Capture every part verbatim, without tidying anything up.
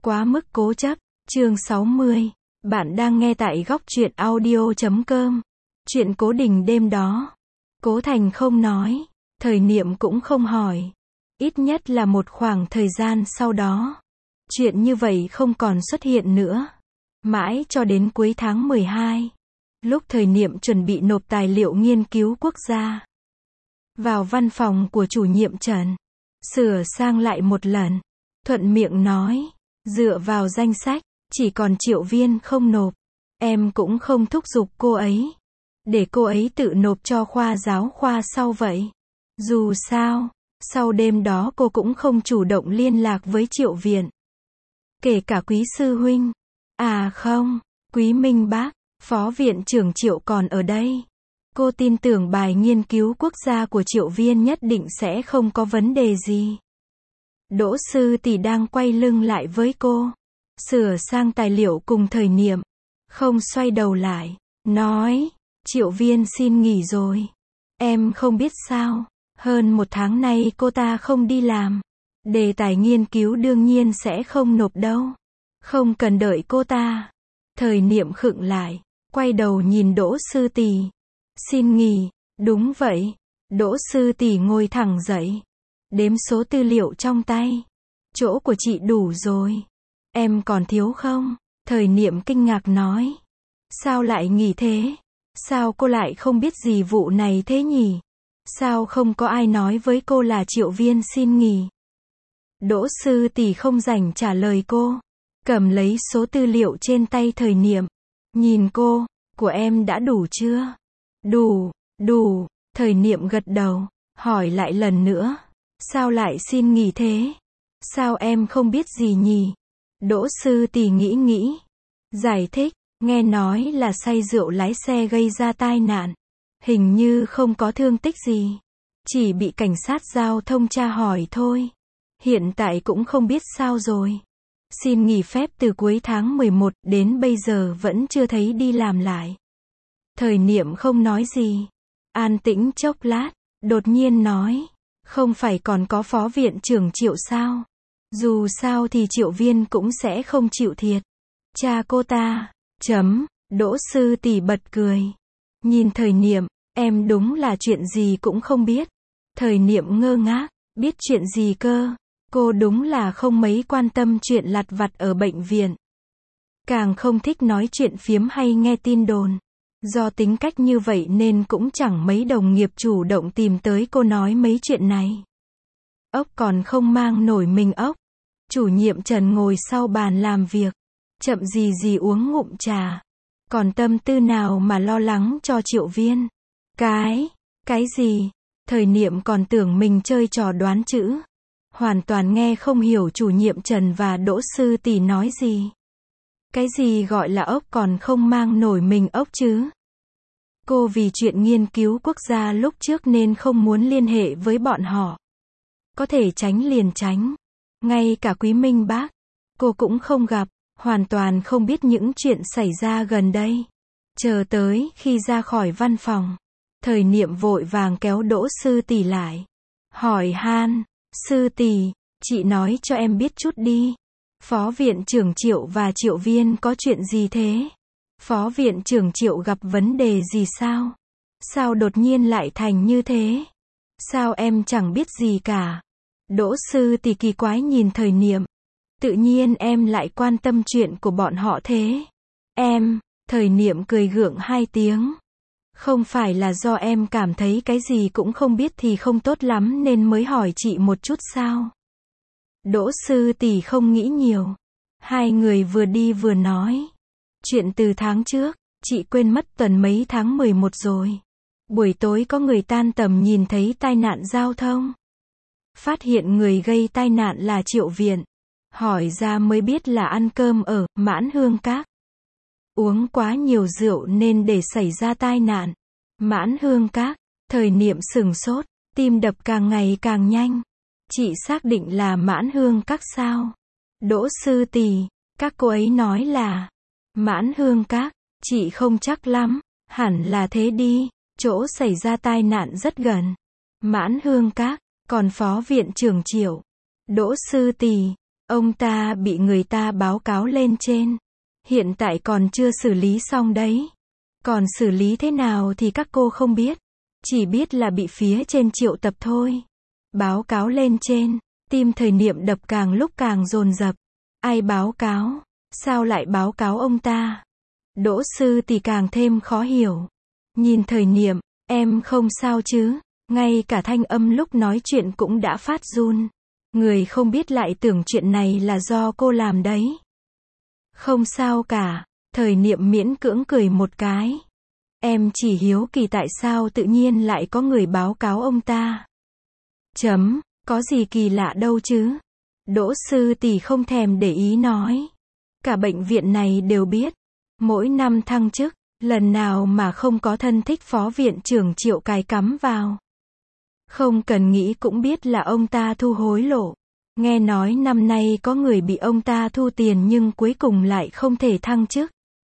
Quá mức cố chấp, chương sáu mươi. Bạn đang nghe tại góc truyện audio chấm com. Chuyện cố tình đêm đó. Cố Thành không nói, Thời Niệm cũng không hỏi. Ít nhất là một khoảng thời gian sau đó. Chuyện như vậy không còn xuất hiện nữa. Mãi cho đến cuối tháng mười hai. Lúc Thời Niệm chuẩn bị nộp tài liệu nghiên cứu quốc gia. Vào văn phòng của chủ nhiệm Trần. Sửa sang lại một lần. Thuận miệng nói. Dựa vào danh sách, chỉ còn Triệu Viên không nộp. Em cũng không thúc giục cô ấy. Để cô ấy tự nộp cho khoa giáo khoa sau vậy. Dù sao, sau đêm đó cô cũng không chủ động liên lạc với Triệu Viện. Kể cả Quý sư huynh. À không, Quý Minh Bác, Phó Viện trưởng Triệu còn ở đây. Cô tin tưởng bài nghiên cứu quốc gia của Triệu Viên nhất định sẽ không có vấn đề gì. Đỗ sư tỷ đang quay lưng lại với cô. Sửa sang tài liệu cùng Thời Niệm. Không xoay đầu lại. Nói, Triệu Viên xin nghỉ rồi. Em không biết sao. Hơn một tháng nay cô ta không đi làm. Đề tài nghiên cứu đương nhiên sẽ không nộp đâu. Không cần đợi cô ta. Thời Niệm khựng lại. Quay đầu nhìn Đỗ sư tỷ. Xin nghỉ. Đúng vậy. Đỗ sư tỷ ngồi thẳng dậy. Đếm số tư liệu trong tay. Chỗ của chị đủ rồi. Em còn thiếu không? Thời Niệm kinh ngạc nói. Sao lại nghỉ thế? Sao cô lại không biết gì vụ này thế nhỉ? Sao không có ai nói với cô là Triệu Viên xin nghỉ? Đỗ sư tỷ không rảnh trả lời cô. Cầm lấy số tư liệu trên tay Thời Niệm. Nhìn cô, của em đã đủ chưa? Đủ, đủ. Thời Niệm gật đầu. Hỏi lại lần nữa. Sao lại xin nghỉ thế? Sao em không biết gì nhỉ? Đỗ sư tỷ nghĩ nghĩ. Giải thích, nghe nói là say rượu lái xe gây ra tai nạn. Hình như không có thương tích gì. Chỉ bị cảnh sát giao thông tra hỏi thôi. Hiện tại cũng không biết sao rồi. Xin nghỉ phép từ cuối tháng mười một đến bây giờ vẫn chưa thấy đi làm lại. Thời Niệm không nói gì. An tĩnh chốc lát, đột nhiên nói. Không phải còn có Phó Viện trưởng Triệu sao? Dù sao thì Triệu Viên cũng sẽ không chịu thiệt. Cha cô ta, chấm, Đỗ sư tỷ bật cười. Nhìn Thời Niệm, em đúng là chuyện gì cũng không biết. Thời Niệm ngơ ngác, biết chuyện gì cơ? Cô đúng là không mấy quan tâm chuyện lặt vặt ở bệnh viện. Càng không thích nói chuyện phiếm hay nghe tin đồn. Do tính cách như vậy nên cũng chẳng mấy đồng nghiệp chủ động tìm tới cô nói mấy chuyện này. Ốc còn không mang nổi mình ốc. Chủ nhiệm Trần ngồi sau bàn làm việc. Chậm gì gì uống ngụm trà. Còn tâm tư nào mà lo lắng cho Triệu Viên? Cái, cái gì? Thời Niệm còn tưởng mình chơi trò đoán chữ. Hoàn toàn nghe không hiểu chủ nhiệm Trần và Đỗ sư tỷ nói gì. Cái gì gọi là ốc còn không mang nổi mình ốc chứ? Cô vì chuyện nghiên cứu quốc gia lúc trước nên không muốn liên hệ với bọn họ. Có thể tránh liền tránh. Ngay cả Quý Minh Bác, cô cũng không gặp, hoàn toàn không biết những chuyện xảy ra gần đây. Chờ tới khi ra khỏi văn phòng, Thời Niệm vội vàng kéo Đỗ sư tỷ lại. Hỏi han, sư tỷ, chị nói cho em biết chút đi. Phó Viện trưởng Triệu và Triệu Viên có chuyện gì thế? Phó Viện trưởng Triệu gặp vấn đề gì sao? Sao đột nhiên lại thành như thế? Sao em chẳng biết gì cả? Đỗ sư tỷ kỳ quái nhìn Thời Niệm. Tự nhiên em lại quan tâm chuyện của bọn họ thế? Em, Thời Niệm cười gượng hai tiếng. Không phải là do em cảm thấy cái gì cũng không biết thì không tốt lắm nên mới hỏi chị một chút sao? Đỗ sư tỷ không nghĩ nhiều. Hai người vừa đi vừa nói. Chuyện từ tháng trước, chị quên mất tuần mấy tháng mười một rồi. Buổi tối có người tan tầm nhìn thấy tai nạn giao thông. Phát hiện người gây tai nạn là Triệu Viện. Hỏi ra mới biết là ăn cơm ở Mãn Hương Các. Uống quá nhiều rượu nên để xảy ra tai nạn. Mãn Hương Các, Thời Niệm sửng sốt, tim đập càng ngày càng nhanh. Chị xác định là Mãn Hương Các sao? Đỗ sư tỷ, các cô ấy nói là Mãn Hương Các, chị không chắc lắm, hẳn là thế đi, chỗ xảy ra tai nạn rất gần. Mãn Hương Các, còn Phó Viện trưởng Triệu. Đỗ sư tỷ, Ông ta bị người ta báo cáo lên trên. Hiện tại còn chưa xử lý xong đấy. Còn xử lý thế nào thì các cô không biết. Chỉ biết là bị phía trên triệu tập thôi. Báo cáo lên trên. Tim Thời Niệm đập càng lúc càng dồn dập. Ai báo cáo? Sao lại báo cáo ông ta? Đỗ Sư thì càng thêm khó hiểu. Nhìn Thời Niệm, em không sao chứ? Ngay cả thanh âm lúc nói chuyện cũng đã phát run. Người không biết lại tưởng chuyện này là do cô làm đấy. Không sao cả, Thời Niệm miễn cưỡng cười một cái. Em chỉ hiếu kỳ tại sao tự nhiên lại có người báo cáo ông ta. Chấm, có gì kỳ lạ đâu chứ. Đỗ Sư tỷ không thèm để ý nói. Cả bệnh viện này đều biết. Mỗi năm thăng chức, lần nào mà không có thân thích phó viện trưởng Triệu cài cắm vào. Không cần nghĩ cũng biết là ông ta thu hối lộ. Nghe nói năm nay có người bị ông ta thu tiền nhưng cuối cùng lại không thể thăng chức.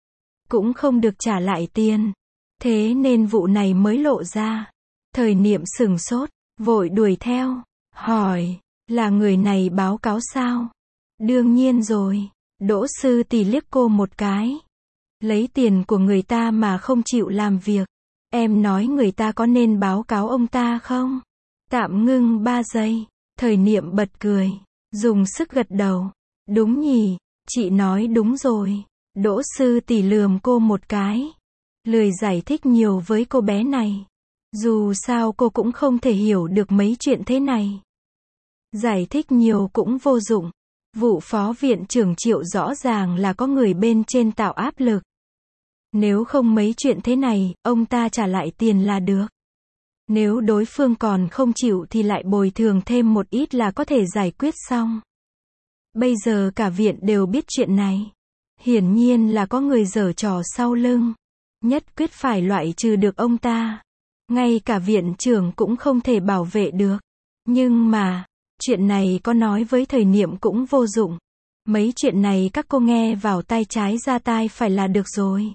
Cũng không được trả lại tiền. Thế nên vụ này mới lộ ra. Thời Niệm sửng sốt, vội đuổi theo, hỏi, là người này báo cáo sao? Đương nhiên rồi. Đỗ Sư tỷ liếc cô một cái. Lấy tiền của người ta mà không chịu làm việc. Em nói người ta có nên báo cáo ông ta không? Tạm ngưng ba giây. Thời Niệm bật cười. Dùng sức gật đầu. Đúng nhỉ, chị nói đúng rồi. Đỗ Sư tỷ lườm cô một cái. Lười giải thích nhiều với cô bé này. Dù sao cô cũng không thể hiểu được mấy chuyện thế này. Giải thích nhiều cũng vô dụng. Vụ phó viện trưởng Triệu rõ ràng là có người bên trên tạo áp lực. Nếu không mấy chuyện thế này, ông ta trả lại tiền là được. Nếu đối phương còn không chịu thì lại bồi thường thêm một ít là có thể giải quyết xong. Bây giờ cả viện đều biết chuyện này. Hiển nhiên là có người giở trò sau lưng. Nhất quyết phải loại trừ được ông ta. Ngay cả viện trưởng cũng không thể bảo vệ được. Nhưng mà, chuyện này có nói với Thời Niệm cũng vô dụng. Mấy chuyện này các cô nghe vào tai trái ra tai phải là được rồi.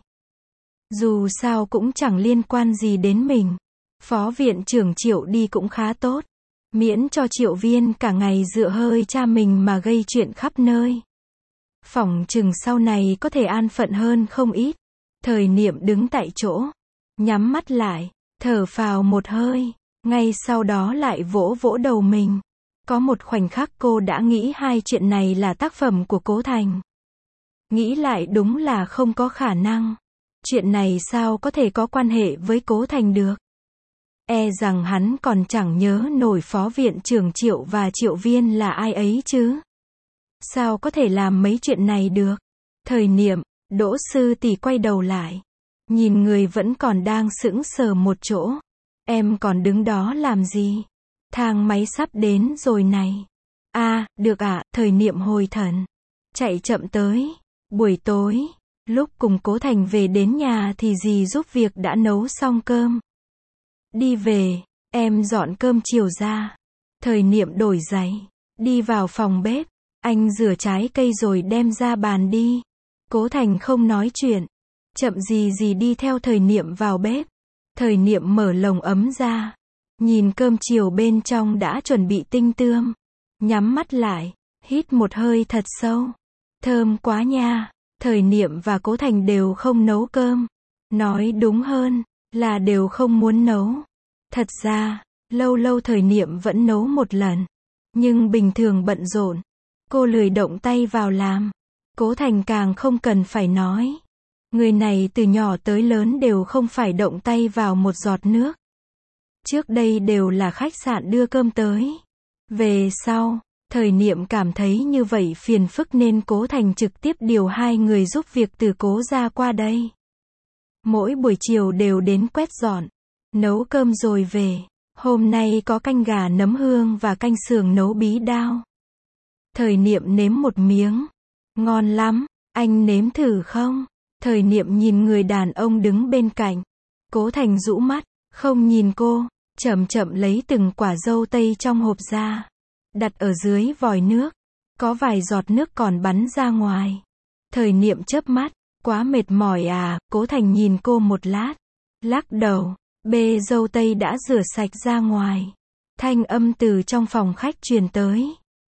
Dù sao cũng chẳng liên quan gì đến mình. Phó viện trưởng Triệu đi cũng khá tốt. Miễn cho Triệu Viên cả ngày dựa hơi cha mình mà gây chuyện khắp nơi. Phỏng chừng sau này có thể an phận hơn không ít. Thời Niệm đứng tại chỗ. Nhắm mắt lại. Thở phào một hơi. Ngay sau đó lại vỗ vỗ đầu mình. Có một khoảnh khắc cô đã nghĩ hai chuyện này là tác phẩm của Cố Thành. Nghĩ lại đúng là không có khả năng. Chuyện này sao có thể có quan hệ với Cố Thành được? E rằng hắn còn chẳng nhớ nổi phó viện trưởng Triệu và Triệu Viên là ai ấy chứ. Sao có thể làm mấy chuyện này được? Thời Niệm, Đỗ Sư tỷ quay đầu lại. Nhìn người vẫn còn đang sững sờ một chỗ. Em còn đứng đó làm gì? Thang máy sắp đến rồi này. À, được ạ, Thời Niệm hồi thần. Chạy chậm tới. Buổi tối, lúc cùng Cố Thành về đến nhà thì dì giúp việc đã nấu xong cơm. Đi về, em dọn cơm chiều ra. Thời Niệm đổi giày. Đi vào phòng bếp. Anh rửa trái cây rồi đem ra bàn đi. Cố Thành không nói chuyện. Chậm gì gì đi theo Thời Niệm vào bếp. Thời Niệm mở lồng ấm ra. Nhìn cơm chiều bên trong đã chuẩn bị tinh tươm. Nhắm mắt lại. Hít một hơi thật sâu. Thơm quá nha. Thời Niệm và Cố Thành đều không nấu cơm. Nói đúng hơn là đều không muốn nấu. Thật ra, lâu lâu Thời Niệm vẫn nấu một lần. Nhưng bình thường bận rộn. Cô lười động tay vào làm. Cố Thành càng không cần phải nói. Người này từ nhỏ tới lớn đều không phải động tay vào một giọt nước. Trước đây đều là khách sạn đưa cơm tới. Về sau, Thời Niệm cảm thấy như vậy phiền phức nên Cố Thành trực tiếp điều hai người giúp việc từ Cố gia qua đây. Mỗi buổi chiều đều đến quét dọn, nấu cơm rồi về. Hôm nay có canh gà nấm hương và canh sườn nấu bí đao. Thời Niệm nếm một miếng. Ngon lắm, anh nếm thử không? Thời Niệm nhìn người đàn ông đứng bên cạnh. Cố Thành rũ mắt, không nhìn cô, chậm chậm lấy từng quả dâu tây trong hộp ra. Đặt ở dưới vòi nước. Có vài giọt nước còn bắn ra ngoài. Thời Niệm chớp mắt, quá mệt mỏi à? Cố Thành nhìn cô một lát. Lắc đầu, bê dâu tây đã rửa sạch ra ngoài. Thanh âm từ trong phòng khách truyền tới.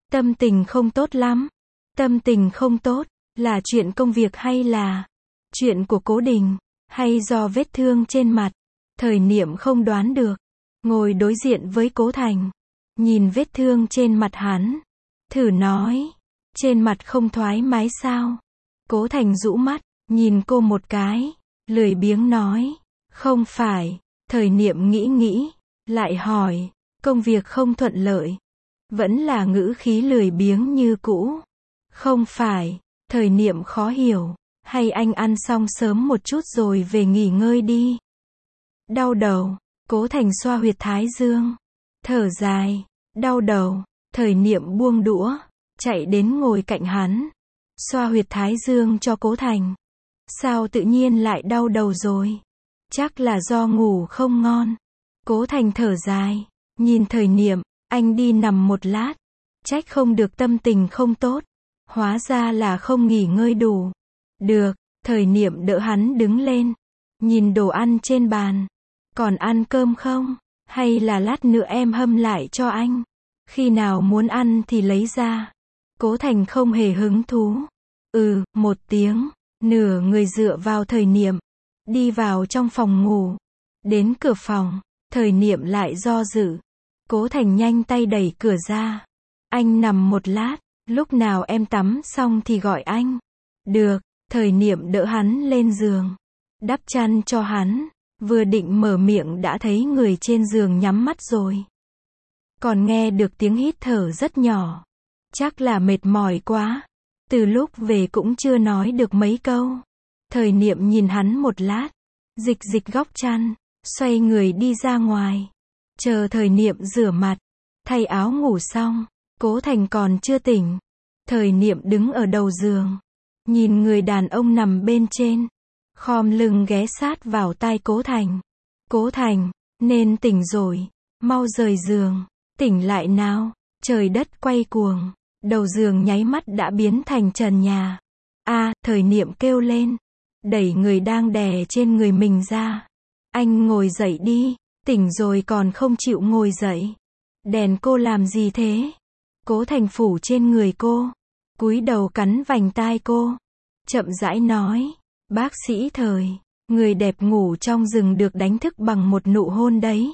Tâm tình không tốt lắm. Tâm tình không tốt, là chuyện công việc hay là chuyện của Cố Đình, hay do vết thương trên mặt? Thời Niệm không đoán được. Ngồi đối diện với Cố Thành. Nhìn vết thương trên mặt hắn. Thử nói. Trên mặt không thoải mái sao? Cố Thành rũ mắt, nhìn cô một cái. Lười biếng nói. Không phải. Thời Niệm nghĩ nghĩ. Lại hỏi. Công việc không thuận lợi. Vẫn là ngữ khí lười biếng như cũ. Không phải. Thời Niệm khó hiểu. Hay anh ăn xong sớm một chút rồi về nghỉ ngơi đi. Đau đầu. Cố Thành xoa huyệt thái dương. Thở dài. Đau đầu. Thời Niệm buông đũa. Chạy đến ngồi cạnh hắn. Xoa huyệt thái dương cho Cố Thành. Sao tự nhiên lại đau đầu rồi? Chắc là do ngủ không ngon. Cố Thành thở dài. Nhìn Thời Niệm. Anh đi nằm một lát. Trách không được tâm tình không tốt. Hóa ra là không nghỉ ngơi đủ. Được. Thời Niệm đỡ hắn đứng lên. Nhìn đồ ăn trên bàn. Còn ăn cơm không? Hay là lát nữa em hâm lại cho anh? Khi nào muốn ăn thì lấy ra. Cố Thành không hề hứng thú. Ừ, một tiếng. Nửa người dựa vào Thời Niệm. Đi vào trong phòng ngủ. Đến cửa phòng. Thời Niệm lại do dự. Cố Thành nhanh tay đẩy cửa ra. Anh nằm một lát. Lúc nào em tắm xong thì gọi anh. Được. Thời Niệm đỡ hắn lên giường. Đắp chăn cho hắn. Vừa định mở miệng đã thấy người trên giường nhắm mắt rồi. Còn nghe được tiếng hít thở rất nhỏ. Chắc là mệt mỏi quá. Từ lúc về cũng chưa nói được mấy câu. Thời Niệm nhìn hắn một lát. Dịch dịch góc chăn. Xoay người đi ra ngoài. Chờ Thời Niệm rửa mặt. Thay áo ngủ xong. Cố Thành còn chưa tỉnh. Thời Niệm đứng ở đầu giường. Nhìn người đàn ông nằm bên trên. Khom lưng ghé sát vào tai Cố Thành. Cố Thành, nên tỉnh rồi. Mau rời giường. Tỉnh lại nào. Trời đất quay cuồng. Đầu giường nháy mắt đã biến thành trần nhà. A, Thời Niệm kêu lên. Đẩy người đang đè trên người mình ra. Anh ngồi dậy đi. Tỉnh rồi còn không chịu ngồi dậy. Đèn cô làm gì thế? Cố Thành phủ trên người cô. Cúi đầu cắn vành tai cô. Chậm rãi nói. Bác sĩ Thời. Người đẹp ngủ trong rừng được đánh thức bằng một nụ hôn đấy.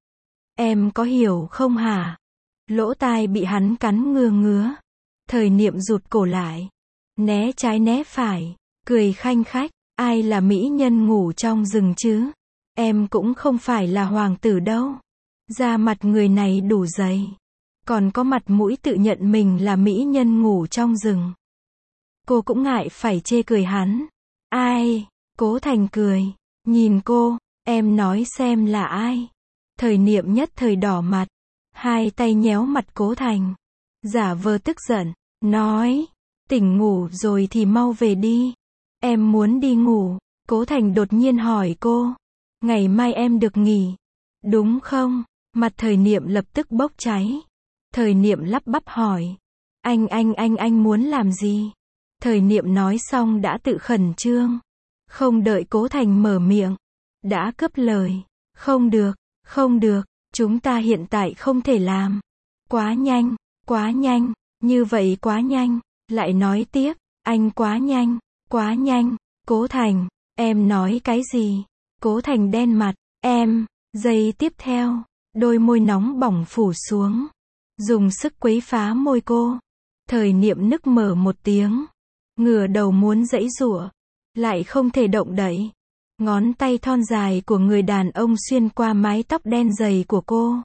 Em có hiểu không hả? Lỗ tai bị hắn cắn ngứa ngứa. Thời Niệm rụt cổ lại. Né trái né phải. Cười khanh khách. Ai là mỹ nhân ngủ trong rừng chứ? Em cũng không phải là hoàng tử đâu. Da mặt người này đủ dày. Còn có mặt mũi tự nhận mình là mỹ nhân ngủ trong rừng. Cô cũng ngại phải chê cười hắn. Ai? Cố Thành cười. Nhìn cô. Em nói xem là ai? Thời Niệm nhất thời đỏ mặt. Hai tay nhéo mặt Cố Thành. Giả vờ tức giận. Nói. Tỉnh ngủ rồi thì mau về đi. Em muốn đi ngủ. Cố Thành đột nhiên hỏi cô. Ngày mai em được nghỉ. Đúng không? Mặt Thời Niệm lập tức bốc cháy. Thời Niệm lắp bắp hỏi. Anh anh anh anh muốn làm gì? Thời Niệm nói xong đã tự khẩn trương. Không đợi Cố Thành mở miệng. Đã cướp lời. Không được, không được, chúng ta hiện tại không thể làm. Quá nhanh, quá nhanh, như vậy quá nhanh. Lại nói tiếp, anh quá nhanh, quá nhanh. Cố Thành, em nói cái gì? Cố Thành đen mặt, em. Giây tiếp theo, đôi môi nóng bỏng phủ xuống. Dùng sức quấy phá môi cô. Thời Niệm nức mở một tiếng. Ngửa đầu muốn giãy giụa. Lại không thể động đậy. Ngón tay thon dài của người đàn ông xuyên qua mái tóc đen dày của cô.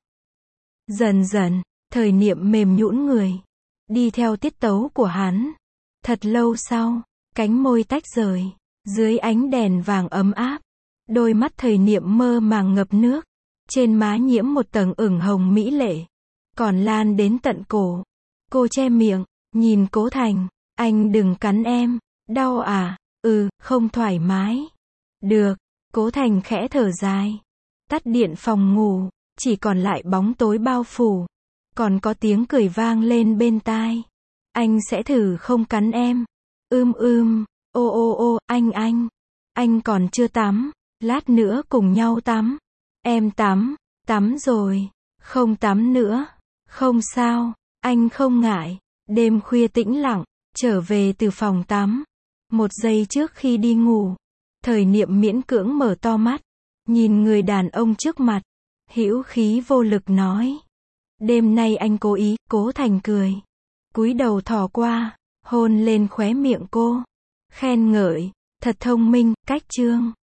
Dần dần, Thời Niệm mềm nhũn người. Đi theo tiết tấu của hắn. Thật lâu sau, cánh môi tách rời. Dưới ánh đèn vàng ấm áp. Đôi mắt Thời Niệm mơ màng ngập nước. Trên má nhiễm một tầng ửng hồng mỹ lệ. Còn lan đến tận cổ. Cô che miệng, nhìn Cố Thành. Anh đừng cắn em. Đau à? Ừ, không thoải mái. Được. Cố Thành khẽ thở dài. Tắt điện phòng ngủ. Chỉ còn lại bóng tối bao phủ. Còn có tiếng cười vang lên bên tai. Anh sẽ thử không cắn em. Ưm ưm. Ô ô ô, anh anh. Anh còn chưa tắm. Lát nữa cùng nhau tắm. Em tắm. Tắm rồi. Không tắm nữa. Không sao. Anh không ngại. Đêm khuya tĩnh lặng, trở về từ phòng tắm. Một giây trước khi đi ngủ, Thời Niệm miễn cưỡng mở to mắt, nhìn người đàn ông trước mặt, hữu khí vô lực nói. Đêm nay anh cố ý. Cố Thành cười, cúi đầu thò qua, hôn lên khóe miệng cô, khen ngợi, thật thông minh, cách chương.